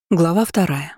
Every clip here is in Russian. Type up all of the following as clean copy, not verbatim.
Глава 2.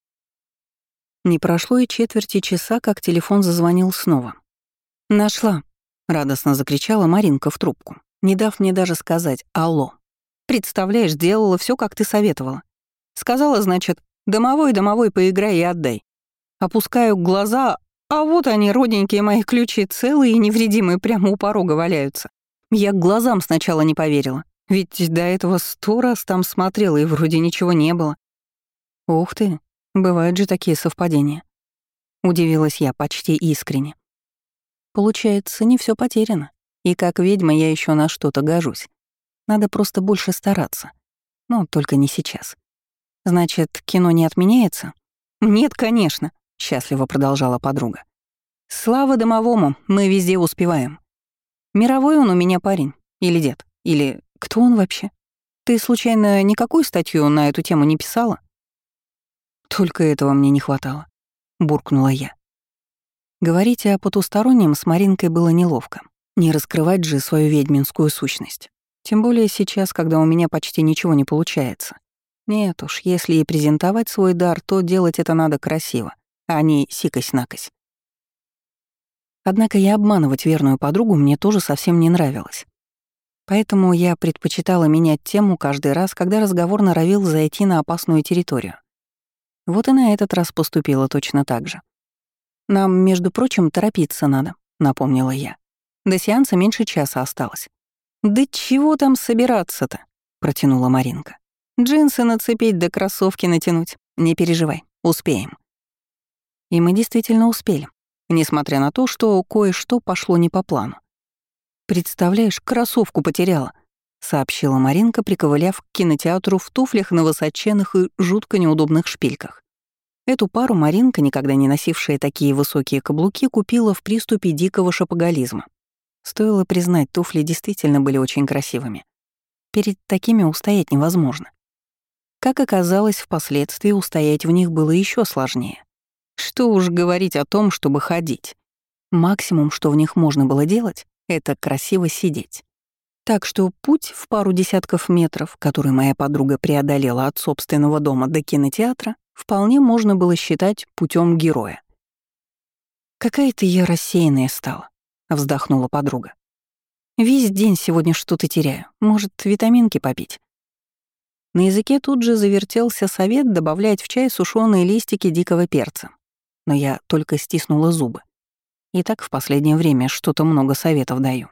Не прошло и четверти часа, как телефон зазвонил снова. «Нашла!» — радостно закричала Маринка в трубку, не дав мне даже сказать «алло». «Представляешь, сделала все, как ты советовала. Сказала, значит, домовой, поиграй и отдай. Опускаю глаза, а вот они, родненькие мои ключи, целые и невредимые, прямо у порога валяются. Я к глазам сначала не поверила, ведь до этого 100 раз там смотрела, и вроде ничего не было. «Ух ты, бывают же такие совпадения», — удивилась я почти искренне. «Получается, не все потеряно, и как ведьма я еще на что-то гожусь. Надо просто больше стараться. Но только не сейчас. Значит, кино не отменяется?» «Нет, конечно», — счастливо продолжала подруга. «Слава домовому, мы везде успеваем. Мировой он у меня парень, или дед, или кто он вообще? Ты, случайно, никакую статью на эту тему не писала?» «Только этого мне не хватало», — буркнула я. Говорить о потустороннем с Маринкой было неловко. Не раскрывать же свою ведьминскую сущность. Тем более сейчас, когда у меня почти ничего не получается. Нет уж, если и презентовать свой дар, то делать это надо красиво, а не сикось-накось. Однако и обманывать верную подругу мне тоже совсем не нравилось. Поэтому я предпочитала менять тему каждый раз, когда разговор норовил зайти на опасную территорию. Вот и на этот раз поступила точно так же. «Нам, между прочим, торопиться надо», — напомнила я. «До сеанса меньше часа осталось». «Да чего там собираться-то?» — протянула Маринка. «Джинсы нацепить да кроссовки натянуть. Не переживай, успеем». И мы действительно успели, несмотря на то, что кое-что пошло не по плану. «Представляешь, кроссовку потеряла», — сообщила Маринка, приковыляв к кинотеатру в туфлях на высоченных и жутко неудобных шпильках. Эту пару Маринка, никогда не носившая такие высокие каблуки, купила в приступе дикого шопоголизма. Стоило признать, туфли действительно были очень красивыми. Перед такими устоять невозможно. Как оказалось, впоследствии устоять в них было еще сложнее. Что уж говорить о том, чтобы ходить. Максимум, что в них можно было делать, это красиво сидеть. Так что путь в пару десятков метров, который моя подруга преодолела от собственного дома до кинотеатра, вполне можно было считать путем героя. «Какая-то я рассеянная стала», — вздохнула подруга. «Весь день сегодня что-то теряю. Может, витаминки попить?» На языке тут же завертелся совет добавлять в чай сушеные листики дикого перца. Но я только стиснула зубы. И так в последнее время что-то много советов даю.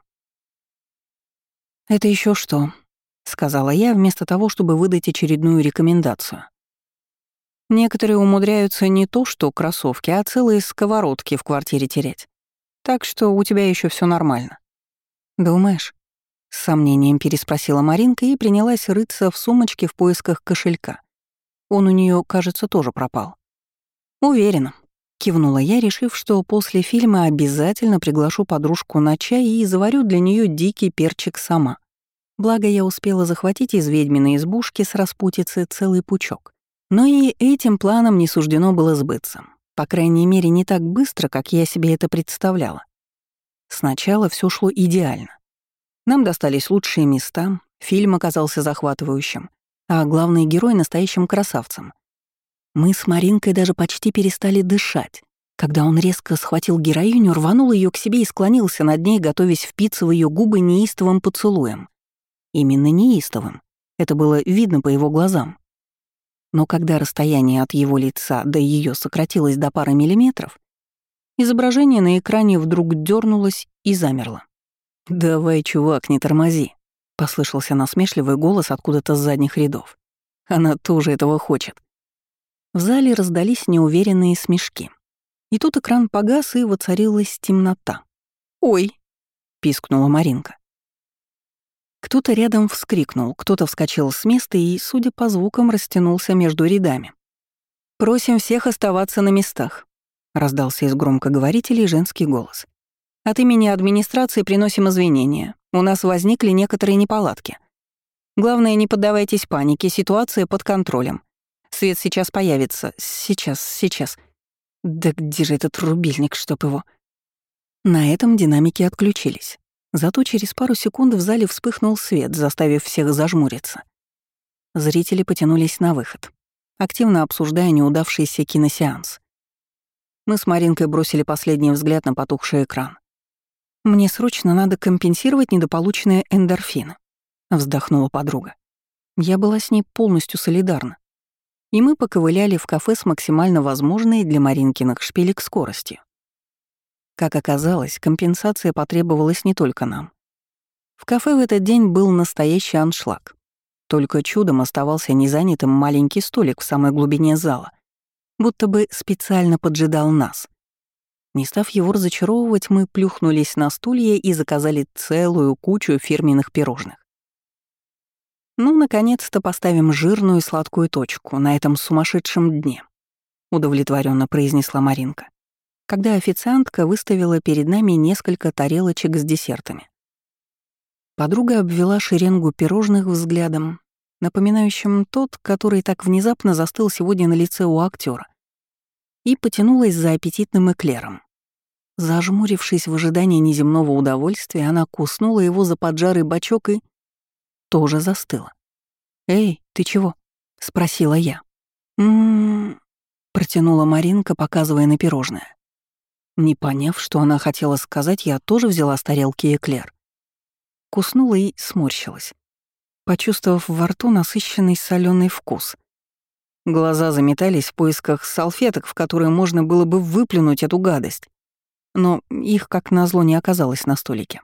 «Это еще что?» — сказала я, вместо того, чтобы выдать очередную рекомендацию. «Некоторые умудряются не то что кроссовки, а целые сковородки в квартире терять. Так что у тебя еще все нормально». «Думаешь?» — с сомнением переспросила Маринка и принялась рыться в сумочке в поисках кошелька. Он у нее, кажется, тоже пропал. «Уверена», — кивнула я, решив, что после фильма обязательно приглашу подружку на чай и заварю для нее дикий перчик сама. Благо, я успела захватить из ведьминой избушки с распутицы целый пучок. Но и этим планом не суждено было сбыться. По крайней мере, не так быстро, как я себе это представляла. Сначала все шло идеально. Нам достались лучшие места, фильм оказался захватывающим, а главный герой — настоящим красавцем. Мы с Маринкой даже почти перестали дышать, когда он резко схватил героиню, рванул ее к себе и склонился над ней, готовясь впиться в ее губы неистовым поцелуем. Именно неистовым. Это было видно по его глазам. Но когда расстояние от его лица до ее сократилось до пары миллиметров, изображение на экране вдруг дернулось и замерло. «Давай, чувак, не тормози», — послышался насмешливый голос откуда-то с задних рядов. «Она тоже этого хочет». В зале раздались неуверенные смешки. И тут экран погас, и воцарилась темнота. «Ой!» — пискнула Маринка. Кто-то рядом вскрикнул, кто-то вскочил с места и, судя по звукам, растянулся между рядами. «Просим всех оставаться на местах», — раздался из громкоговорителей женский голос. «От имени администрации приносим извинения. У нас возникли некоторые неполадки. Главное, не поддавайтесь панике, ситуация под контролем. Свет сейчас появится. Сейчас. Да где же этот рубильник, чтоб его...» На этом динамики отключились. Зато через пару секунд в зале вспыхнул свет, заставив всех зажмуриться. Зрители потянулись на выход. активно обсуждая неудавшийся киносеанс. Мы с Маринкой бросили последний взгляд на потухший экран. «Мне срочно надо компенсировать недополученные эндорфины», — вздохнула подруга. Я была с ней полностью солидарна. И мы поковыляли в кафе с максимально возможной для Маринкиных шпилек скоростью. Как оказалось, компенсация потребовалась не только нам. В кафе в этот день был настоящий аншлаг. Только чудом оставался незанятым маленький столик в самой глубине зала, будто бы специально поджидал нас. Не став его разочаровывать, мы плюхнулись на стулья и заказали целую кучу фирменных пирожных. «Ну, наконец-то поставим жирную и сладкую точку на этом сумасшедшем дне», — удовлетворенно произнесла Маринка, когда официантка выставила перед нами несколько тарелочек с десертами. Подруга обвела шеренгу пирожных взглядом, напоминающим тот, который так внезапно застыл сегодня на лице у актера, и потянулась за аппетитным эклером. Зажмурившись в ожидании неземного удовольствия, она куснула его за поджарый бочок и тоже застыла. «Эй, ты чего?» — спросила я. Протянула Маринка, показывая на пирожное. Не поняв, что она хотела сказать, я тоже взяла с тарелки эклер. Куснула и сморщилась, почувствовав во рту насыщенный соленый вкус. Глаза заметались в поисках салфеток, в которые можно было бы выплюнуть эту гадость. Но их, как назло, не оказалось на столике.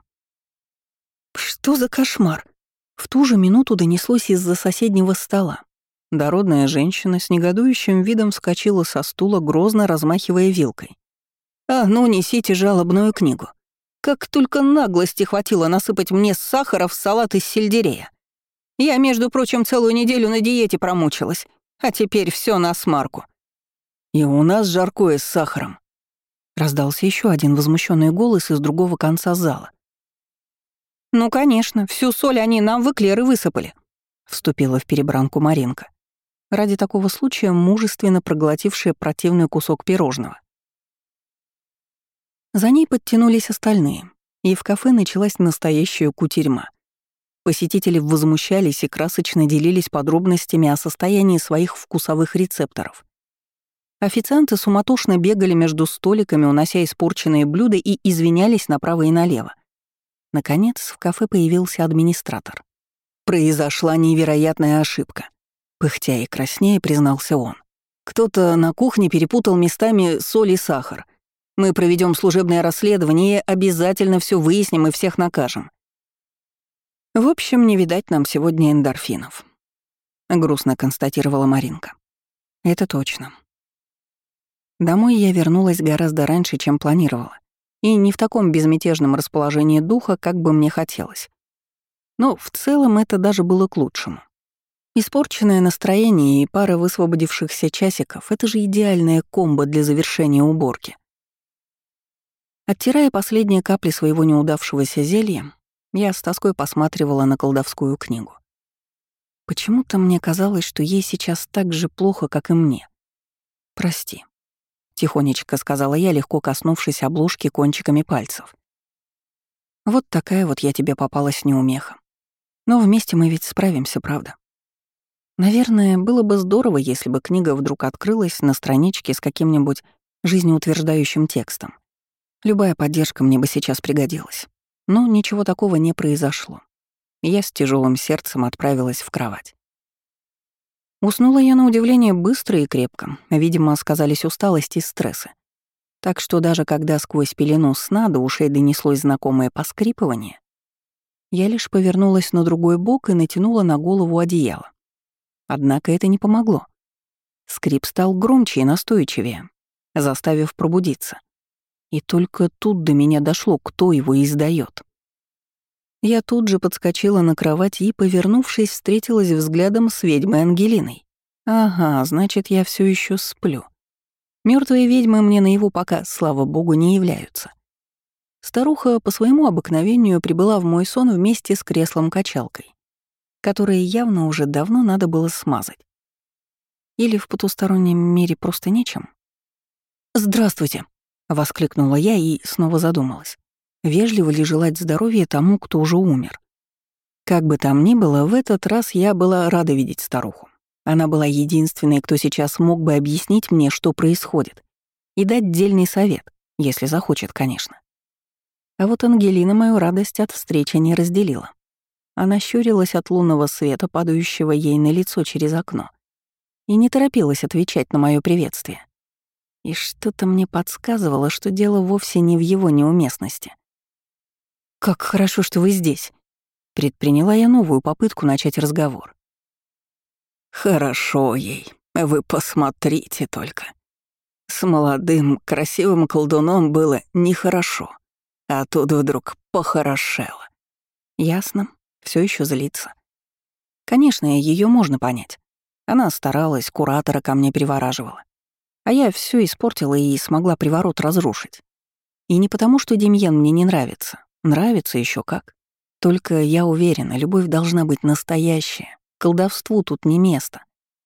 «Что за кошмар?» В ту же минуту донеслось из-за соседнего стола. Дородная женщина с негодующим видом вскочила со стула, грозно размахивая вилкой. «А ну, несите жалобную книгу. Как только наглости хватило насыпать мне сахара в салат из сельдерея. Я, между прочим, целую неделю на диете промучилась, а теперь все на смарку. И у нас жаркое с сахаром». Раздался еще один возмущенный голос из другого конца зала. «Ну, конечно, всю соль они нам в эклеры высыпали», — вступила в перебранку Маринка, ради такого случая мужественно проглотившая противный кусок пирожного. За ней подтянулись остальные, и в кафе началась настоящая кутерьма. Посетители возмущались и красочно делились подробностями о состоянии своих вкусовых рецепторов. Официанты суматошно бегали между столиками, унося испорченные блюда, и извинялись направо и налево. Наконец, в кафе появился администратор. «Произошла невероятная ошибка», — пыхтя и краснея признался он. «Кто-то на кухне перепутал местами соль и сахар. Мы проведем служебное расследование и обязательно все выясним и всех накажем». «В общем, не видать нам сегодня эндорфинов», — грустно констатировала Маринка. «Это точно». Домой я вернулась гораздо раньше, чем планировала, и не в таком безмятежном расположении духа, как бы мне хотелось. Но в целом это даже было к лучшему. Испорченное настроение и пара высвободившихся часиков — это же идеальная комбо для завершения уборки. Оттирая последние капли своего неудавшегося зелья, я с тоской посматривала на колдовскую книгу. Почему-то мне казалось, что ей сейчас так же плохо, как и мне. «Прости», — тихонечко сказала я, легко коснувшись обложки кончиками пальцев. «Вот такая вот я тебе попалась неумеха. Но вместе мы ведь справимся, правда? Наверное, было бы здорово, если бы книга вдруг открылась на страничке с каким-нибудь жизнеутверждающим текстом. Любая поддержка мне бы сейчас пригодилась. Но ничего такого не произошло. Я с тяжелым сердцем отправилась в кровать. Уснула я на удивление быстро и крепко. Видимо, сказались усталость и стрессы. Так что даже когда сквозь пелену сна до ушей донеслось знакомое поскрипывание, я лишь повернулась на другой бок и натянула на голову одеяло. Однако это не помогло. Скрип стал громче и настойчивее, заставив пробудиться. И только тут до меня дошло, кто его издаёт. Я тут же подскочила на кровать и, повернувшись, встретилась взглядом с ведьмой Ангелиной. Ага, значит, я все еще сплю. Мертвые ведьмы мне наяву пока, слава богу, не являются. Старуха по своему обыкновению прибыла в мой сон вместе с креслом-качалкой, которое явно уже давно надо было смазать. Или в потустороннем мире просто нечем. «Здравствуйте!» — воскликнула я и снова задумалась. Вежливо ли желать здоровья тому, кто уже умер? Как бы там ни было, в этот раз я была рада видеть старуху. Она была единственной, кто сейчас мог бы объяснить мне, что происходит, и дать дельный совет, если захочет, конечно. А вот Ангелина мою радость от встречи не разделила. Она щурилась от лунного света, падающего ей на лицо через окно, и не торопилась отвечать на мое приветствие. И что-то мне подсказывало, что дело вовсе не в его неуместности. «Как хорошо, что вы здесь», — предприняла я новую попытку начать разговор. «Хорошо ей, вы посмотрите только. С молодым, красивым колдуном было нехорошо, а тут вдруг похорошело». Ясно, все еще злится. Конечно, ее можно понять. Она старалась, куратора ко мне привораживала. А я все испортила и смогла приворот разрушить. И не потому, что Демьян мне не нравится. Нравится еще как. Только я уверена, любовь должна быть настоящая. Колдовству тут не место.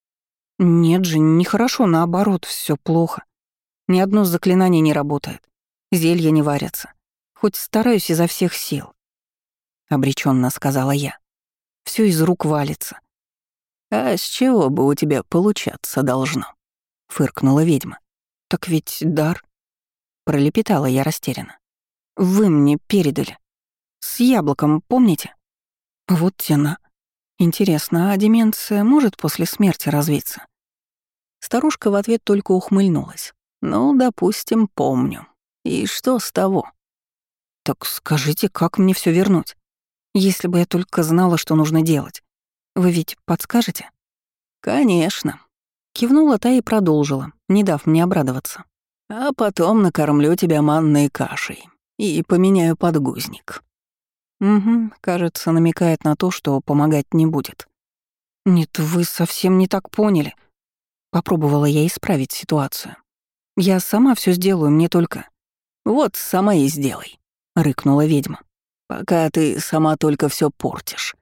Нет же, нехорошо, наоборот, все плохо. Ни одно заклинание не работает. Зелья не варятся. Хоть стараюсь изо всех сил. Обреченно сказала я. Все из рук валится. «А с чего бы у тебя получаться должно?» — фыркнула ведьма. «Так ведь дар...» — пролепетала я растерянно. «Вы мне передали. С яблоком, помните? Вот тена. Интересно, а деменция может после смерти развиться?» Старушка в ответ только ухмыльнулась. «Ну, допустим, помню. И что с того?» «Так скажите, как мне все вернуть? Если бы я только знала, что нужно делать. Вы ведь подскажете?» «Конечно», — кивнула та и продолжила, не дав мне обрадоваться. «А потом накормлю тебя манной кашей и поменяю подгузник». Угу, кажется, намекает на то, что помогать не будет. «Нет, вы совсем не так поняли». Попробовала я исправить ситуацию. «Я сама все сделаю, мне только...» «Вот сама и сделай», — рыкнула ведьма. «Пока ты сама только все портишь».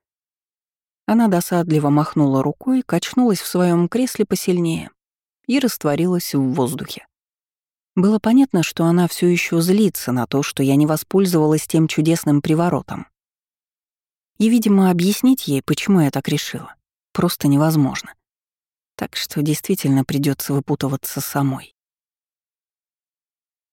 Она досадливо махнула рукой, качнулась в своем кресле посильнее и растворилась в воздухе. Было понятно, что она все еще злится на то, что я не воспользовалась тем чудесным приворотом. И, видимо, объяснить ей, почему я так решила, просто невозможно. Так что действительно придется выпутываться самой.